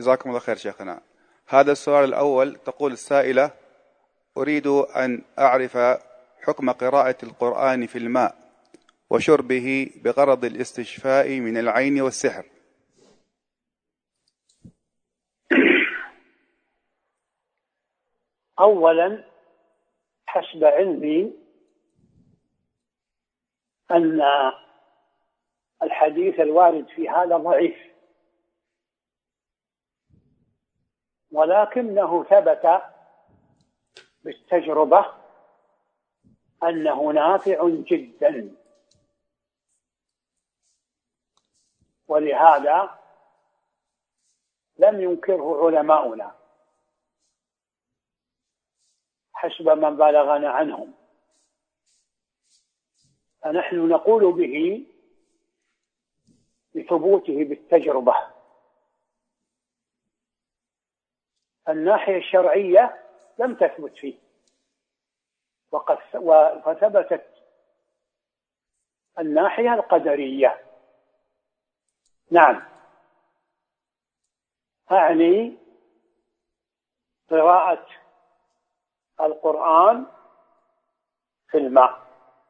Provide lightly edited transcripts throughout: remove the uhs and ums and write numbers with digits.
جزاكم الله خير شيخنا. هذا السؤال الأول، تقول السائلة: أريد أن أعرف حكم قراءة القرآن في الماء وشربه بغرض الاستشفاء من العين والسحر. أولا، حسب علمي أن الحديث الوارد في هذا ضعيف، ولكنه ثبت بالتجربة أنه نافع جدا، ولهذا لم ينكره علماؤنا حسب من بلغنا عنهم، فنحن نقول به لثبوته بالتجربة. الناحية الشرعية لم تثبت فيه، وثبتت الناحية القدرية. نعم، أعني قراءة القرآن في الماء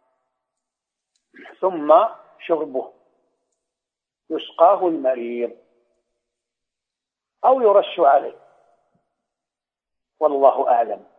ثم شربه، يسقاه المريض أو يرش عليه، والله أعلم.